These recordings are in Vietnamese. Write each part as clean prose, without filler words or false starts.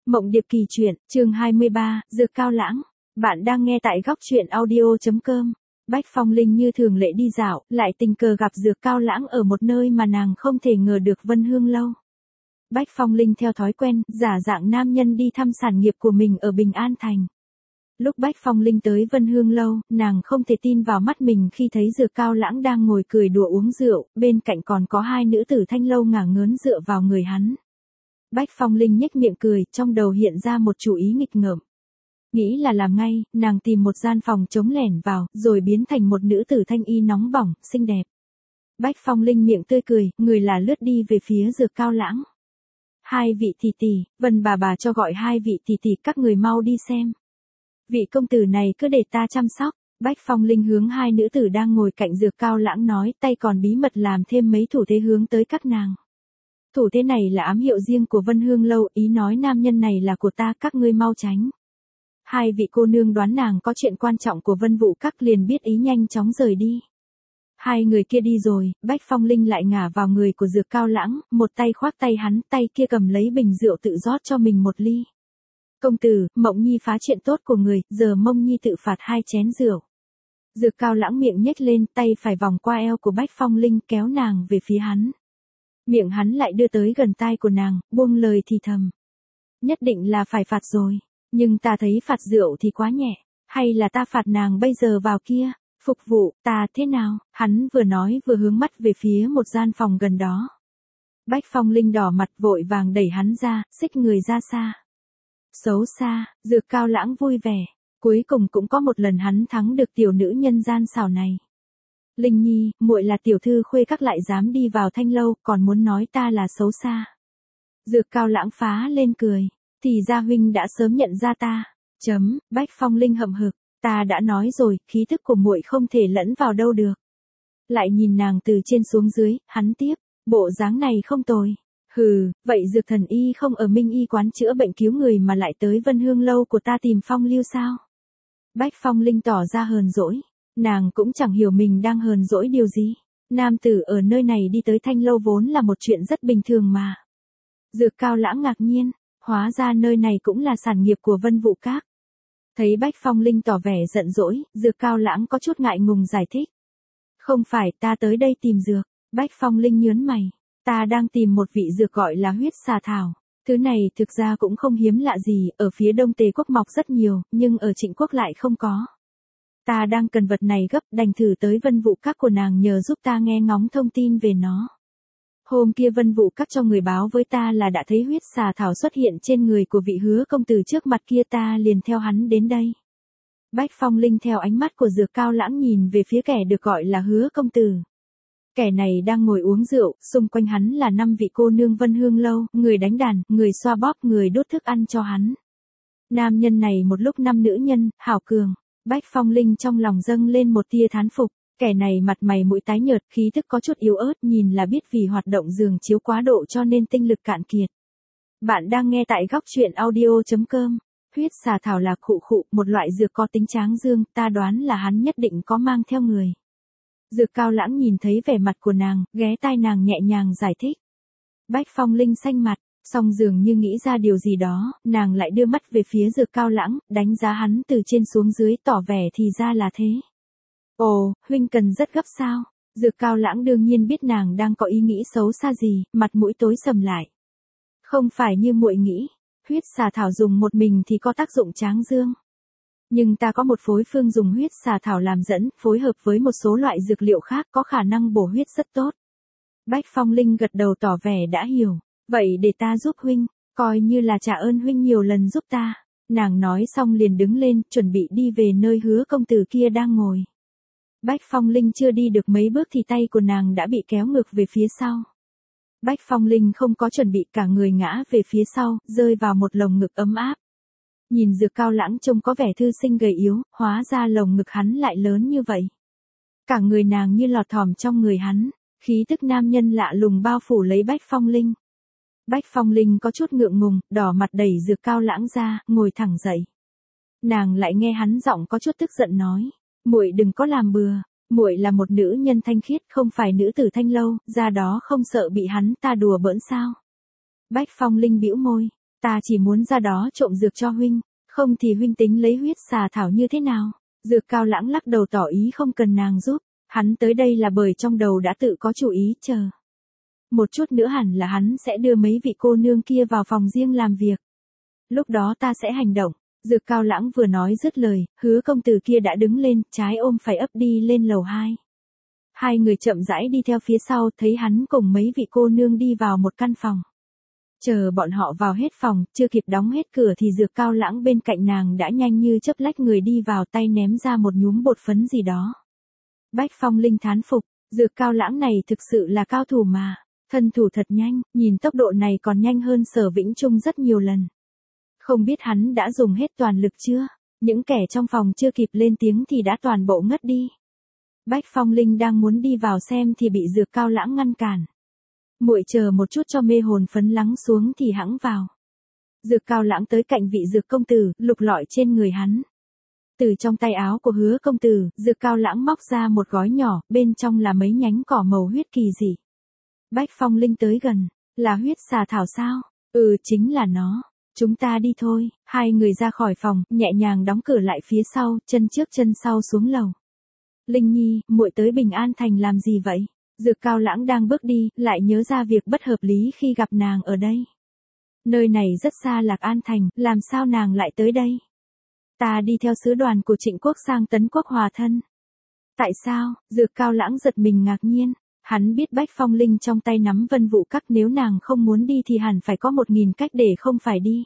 Mộng Điệp Kỳ Truyện, chương 23, Dược Cao Lãng. Bạn đang nghe tại góc truyện audio.com. Bách Phong Linh như thường lệ đi dạo, lại tình cờ gặp Dược Cao Lãng ở một nơi mà nàng không thể ngờ được. Vân Hương Lâu. Bách Phong Linh theo thói quen, giả dạng nam nhân đi thăm sản nghiệp của mình ở Bình An Thành. Lúc Bách Phong Linh tới Vân Hương Lâu, nàng không thể tin vào mắt mình khi thấy Dược Cao Lãng đang ngồi cười đùa uống rượu, bên cạnh còn có hai nữ tử thanh lâu ngả ngớn dựa vào người hắn. Bách Phong Linh nhếch miệng cười, trong đầu hiện ra một chủ ý nghịch ngợm. Nghĩ là làm ngay, nàng tìm một gian phòng trống lẻn vào, rồi biến thành một nữ tử thanh y nóng bỏng, xinh đẹp. Bách Phong Linh miệng tươi cười, người là lướt đi về phía Dược Cao Lãng. Hai vị tỷ tỷ, Vân bà cho gọi hai vị tỷ tỷ, các người mau đi xem. Vị công tử này cứ để ta chăm sóc. Bách Phong Linh hướng hai nữ tử đang ngồi cạnh Dược Cao Lãng nói, tay còn bí mật làm thêm mấy thủ thế hướng tới các nàng. Thủ thế này là ám hiệu riêng của Vân Hương Lâu, ý nói nam nhân này là của ta, các ngươi mau tránh. Hai vị cô nương đoán nàng có chuyện quan trọng của Vân Vũ Các liền biết ý nhanh chóng rời đi. Hai người kia đi rồi, Bách Phong Linh lại ngả vào người của Dược Cao Lãng, một tay khoác tay hắn, tay kia cầm lấy bình rượu tự rót cho mình một ly. Công tử, Mộng Nhi phá chuyện tốt của người, giờ Mông Nhi tự phạt 2 chén rượu. Dược Cao Lãng miệng nhếch lên, tay phải vòng qua eo của Bách Phong Linh kéo nàng về phía hắn. Miệng hắn lại đưa tới gần tai của nàng, buông lời thì thầm. Nhất định là phải phạt rồi, nhưng ta thấy phạt rượu thì quá nhẹ, hay là ta phạt nàng bây giờ vào kia, phục vụ, ta thế nào? Hắn vừa nói vừa hướng mắt về phía một gian phòng gần đó. Bách Phong Linh đỏ mặt vội vàng đẩy hắn ra, xích người ra xa. Xấu xa, Dược Cao Lãng vui vẻ, cuối cùng cũng có một lần hắn thắng được tiểu nữ nhân gian xảo này. Linh Nhi, muội là tiểu thư khuê các lại dám đi vào thanh lâu, còn muốn nói ta là xấu xa. Dược Cao Lãng phá lên cười, thì ra huynh đã sớm nhận ra ta. Bách Phong Linh hậm hực, ta đã nói rồi, khí thức của muội không thể lẫn vào đâu được. Lại nhìn nàng từ trên xuống dưới, hắn tiếp, bộ dáng này không tồi. Hừ, vậy Dược thần y không ở Minh Y quán chữa bệnh cứu người mà lại tới Vân Hương Lâu của ta tìm Phong Lưu sao? Bách Phong Linh tỏ ra hờn dỗi. Nàng cũng chẳng hiểu mình đang hờn dỗi điều gì. Nam tử ở nơi này đi tới thanh lâu vốn là một chuyện rất bình thường mà. Dược Cao Lãng ngạc nhiên, hóa ra nơi này cũng là sản nghiệp của Vân Vũ Các. Thấy Bách Phong Linh tỏ vẻ giận dỗi, Dược Cao Lãng có chút ngại ngùng giải thích. Không phải, ta tới đây tìm dược. Bách Phong Linh nhớn mày. Ta đang tìm một vị dược gọi là huyết xà thảo. Thứ này thực ra cũng không hiếm lạ gì, ở phía Đông Tề Quốc mọc rất nhiều, nhưng ở Trịnh Quốc lại không có. Ta đang cần vật này gấp, đành thử tới Vân Vũ Các của nàng nhờ giúp ta nghe ngóng thông tin về nó. Hôm kia Vân Vũ Các cho người báo với ta là đã thấy huyết xà thảo xuất hiện trên người của vị Hứa công tử trước mặt kia, ta liền theo hắn đến đây. Bách Phong Linh theo ánh mắt của Dược Cao Lãng nhìn về phía kẻ được gọi là Hứa công tử. Kẻ này đang ngồi uống rượu, xung quanh hắn là 5 vị cô nương Vân Hương Lâu, người đánh đàn, người xoa bóp, người đốt thức ăn cho hắn. Nam nhân này một lúc 5 nữ nhân, hảo cường. Bách Phong Linh trong lòng dâng lên một tia thán phục, kẻ này mặt mày mũi tái nhợt, khí thức có chút yếu ớt, nhìn là biết vì hoạt động giường chiếu quá độ cho nên tinh lực cạn kiệt. Bạn đang nghe tại góc truyện audio.com. Huyết xà thảo là khụ, một loại dược có tính tráng dương, ta đoán là hắn nhất định có mang theo người. Dược Cao Lãng nhìn thấy vẻ mặt của nàng, ghé tai nàng nhẹ nhàng giải thích. Bách Phong Linh xanh mặt, song dường như nghĩ ra điều gì đó, nàng lại đưa mắt về phía Dược Cao Lãng, đánh giá hắn từ trên xuống dưới, tỏ vẻ thì ra là thế. Ồ, huynh cần rất gấp sao? Dược Cao Lãng đương nhiên biết nàng đang có ý nghĩ xấu xa gì, mặt mũi tối sầm lại. Không phải như muội nghĩ, huyết xà thảo dùng một mình thì có tác dụng tráng dương. Nhưng ta có một phối phương dùng huyết xà thảo làm dẫn, phối hợp với một số loại dược liệu khác có khả năng bổ huyết rất tốt. Bách Phong Linh gật đầu tỏ vẻ đã hiểu. Vậy để ta giúp huynh, coi như là trả ơn huynh nhiều lần giúp ta. Nàng nói xong liền đứng lên, chuẩn bị đi về nơi Hứa công tử kia đang ngồi. Bách Phong Linh chưa đi được mấy bước thì tay của nàng đã bị kéo ngược về phía sau. Bách Phong Linh không có chuẩn bị, cả người ngã về phía sau, rơi vào một lồng ngực ấm áp. Nhìn Dược Cao Lãng trông có vẻ thư sinh gầy yếu, hóa ra lồng ngực hắn lại lớn như vậy. Cả người nàng như lọt thỏm trong người hắn, khí tức nam nhân lạ lùng bao phủ lấy Bách Phong Linh. Bách Phong Linh có chút ngượng ngùng, đỏ mặt đẩy Dược Cao Lãng ra, ngồi thẳng dậy. Nàng lại nghe hắn giọng có chút tức giận nói, muội đừng có làm bừa, muội là một nữ nhân thanh khiết, không phải nữ tử thanh lâu, ra đó không sợ bị hắn ta đùa bỡn sao? Bách Phong Linh bĩu môi, Ta chỉ muốn ra đó trộm dược cho huynh, không thì huynh tính lấy huyết xà thảo như thế nào? Dược Cao Lãng lắc đầu tỏ ý không cần nàng giúp, hắn tới đây là bởi trong đầu đã tự có chủ ý chờ. Một chút nữa hẳn là hắn sẽ đưa mấy vị cô nương kia vào phòng riêng làm việc. Lúc đó ta sẽ hành động. Dược Cao Lãng vừa nói dứt lời, Hứa công tử kia đã đứng lên, trái ôm phải ấp đi lên lầu 2. Hai người chậm rãi đi theo phía sau, thấy hắn cùng mấy vị cô nương đi vào một căn phòng. Chờ bọn họ vào hết phòng, chưa kịp đóng hết cửa thì Dược Cao Lãng bên cạnh nàng đã nhanh như chớp lách người đi vào, tay ném ra một nhúm bột phấn gì đó. Bách Phong Linh thán phục, Dược Cao Lãng này thực sự là cao thủ mà, thân thủ thật nhanh, nhìn tốc độ này còn nhanh hơn Sở Vĩnh Trung rất nhiều lần. Không biết hắn đã dùng hết toàn lực chưa? Những kẻ trong phòng chưa kịp lên tiếng thì đã toàn bộ ngất đi. Bách Phong Linh đang muốn đi vào xem thì bị Dược Cao Lãng ngăn cản. Muội chờ một chút cho mê hồn phấn lắng xuống thì hẵng vào. Dược Cao Lãng tới cạnh vị Dược công tử, lục lọi trên người hắn. Từ trong tay áo của Hứa công tử, Dược Cao Lãng móc ra một gói nhỏ, bên trong là mấy nhánh cỏ màu huyết kỳ dị. Bách Phong Linh tới gần, là huyết xà thảo sao? Ừ, chính là nó. Chúng ta đi thôi. Hai người ra khỏi phòng, nhẹ nhàng đóng cửa lại phía sau, chân trước chân sau xuống lầu. Linh Nhi, muội tới Bình An Thành làm gì vậy? Dược Cao Lãng đang bước đi, lại nhớ ra việc bất hợp lý khi gặp nàng ở đây. Nơi này rất xa Lạc An Thành, làm sao nàng lại tới đây? Ta đi theo sứ đoàn của Trịnh Quốc sang Tấn Quốc hòa thân. Tại sao? Dược Cao Lãng giật mình ngạc nhiên. Hắn biết Bách Phong Linh trong tay nắm Vân Vũ Các, nếu nàng không muốn đi thì hẳn phải có 1000 cách để không phải đi.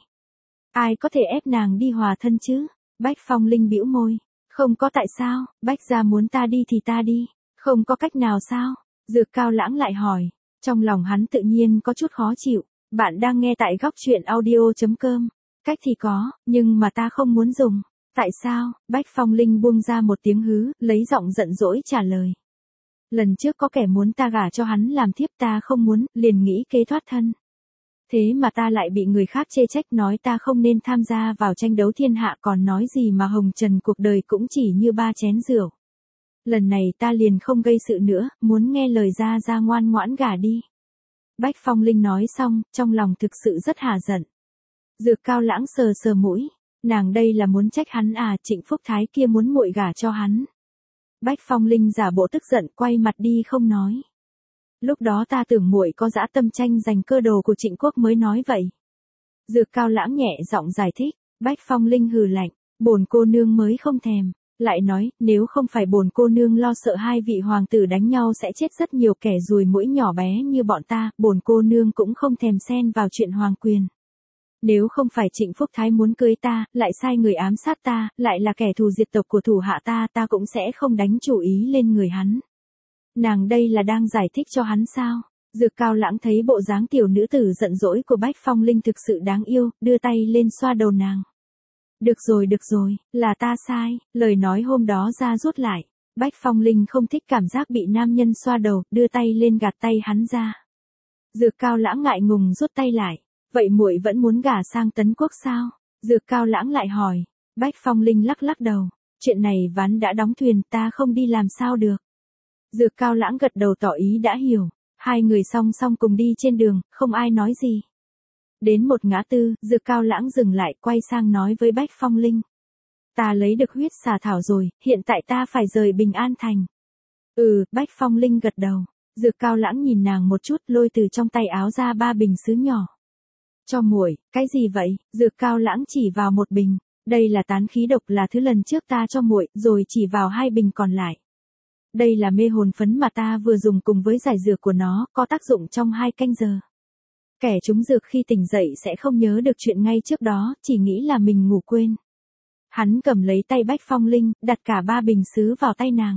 Ai có thể ép nàng đi hòa thân chứ? Bách Phong Linh bĩu môi. Không có tại sao, Bách gia muốn ta đi thì ta đi. Không có cách nào sao? Dược Cao Lãng lại hỏi. Trong lòng hắn tự nhiên có chút khó chịu. Bạn đang nghe tại góc truyện audio.com. Cách thì có, nhưng mà ta không muốn dùng. Tại sao? Bách Phong Linh buông ra một tiếng hứ, lấy giọng giận dỗi trả lời. Lần trước có kẻ muốn ta gả cho hắn làm thiếp, ta không muốn, liền nghĩ kế thoát thân. Thế mà ta lại bị người khác chê trách, nói ta không nên tham gia vào tranh đấu thiên hạ, còn nói gì mà hồng trần cuộc đời cũng chỉ như 3 chén rượu. Lần này ta liền không gây sự nữa, muốn nghe lời ra ngoan ngoãn gả đi. Bách Phong Linh nói xong, trong lòng thực sự rất hả giận. Dược Cao Lãng sờ sờ mũi, nàng đây là muốn trách hắn à? Trịnh Phúc Thái kia muốn muội gả cho hắn. Bách Phong Linh giả bộ tức giận, quay mặt đi không nói. Lúc đó ta tưởng muội có dã tâm tranh giành cơ đồ của Trịnh Quốc mới nói vậy. Dược Cao Lãng nhẹ giọng giải thích. Bách Phong Linh hừ lạnh, bổn cô nương mới không thèm. Lại nói, nếu không phải bổn cô nương lo sợ hai vị hoàng tử đánh nhau sẽ chết rất nhiều kẻ ruồi muỗi nhỏ bé như bọn ta, bổn cô nương cũng không thèm xen vào chuyện hoàng quyền. Nếu không phải Trịnh Phúc Thái muốn cưới ta, lại sai người ám sát ta, lại là kẻ thù diệt tộc của thủ hạ ta, ta cũng sẽ không đánh chủ ý lên người hắn. Nàng đây là đang giải thích cho hắn sao? Dược Cao Lãng thấy bộ dáng tiểu nữ tử giận dỗi của Bách Phong Linh thực sự đáng yêu, đưa tay lên xoa đầu nàng. Được rồi, là ta sai, lời nói hôm đó ra rút lại. Bách Phong Linh không thích cảm giác bị nam nhân xoa đầu, đưa tay lên gạt tay hắn ra. Dược Cao Lãng ngại ngùng rút tay lại. Vậy muội vẫn muốn gả sang Tấn Quốc sao? Dược Cao Lãng lại hỏi. Bách Phong Linh lắc lắc đầu. Chuyện này ván đã đóng thuyền, ta không đi làm sao được. Dược Cao Lãng gật đầu tỏ ý đã hiểu. Hai người song song cùng đi trên đường, không ai nói gì. Đến một ngã tư, Dược Cao Lãng dừng lại, quay sang nói với Bách Phong Linh. Ta lấy được huyết xà thảo rồi, hiện tại ta phải rời Bình An Thành. Ừ, Bách Phong Linh gật đầu. Dược Cao Lãng nhìn nàng một chút, lôi từ trong tay áo ra 3 bình sứ nhỏ. Cho muội, cái gì vậy? Dược Cao Lãng chỉ vào một bình. Đây là tán khí độc, là thứ lần trước ta cho muội, rồi chỉ vào 2 bình còn lại. Đây là mê hồn phấn mà ta vừa dùng cùng với giải dược của nó, có tác dụng trong 2 canh giờ. Kẻ trúng dược khi tỉnh dậy sẽ không nhớ được chuyện ngay trước đó, chỉ nghĩ là mình ngủ quên. Hắn cầm lấy tay Bách Phong Linh, đặt cả 3 bình sứ vào tay nàng.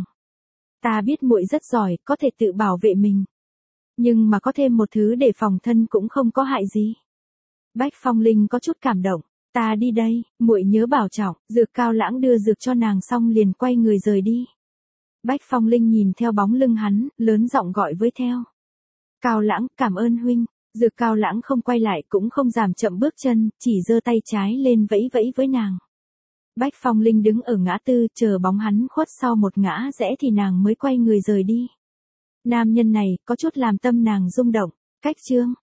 Ta biết muội rất giỏi, có thể tự bảo vệ mình. Nhưng mà có thêm một thứ để phòng thân cũng không có hại gì. Bách Phong Linh có chút cảm động. Ta đi đây, muội nhớ bảo trọng. Dược Cao Lãng đưa dược cho nàng xong liền quay người rời đi. Bách Phong Linh nhìn theo bóng lưng hắn, lớn giọng gọi với theo. Cao Lãng, cảm ơn huynh. Dược Cao Lãng không quay lại cũng không giảm chậm bước chân, chỉ giơ tay trái lên vẫy vẫy với nàng. Bách Phong Linh đứng ở ngã tư chờ bóng hắn khuất sau một ngã rẽ thì nàng mới quay người rời đi. Nam nhân này có chút làm tâm nàng rung động. Cách chương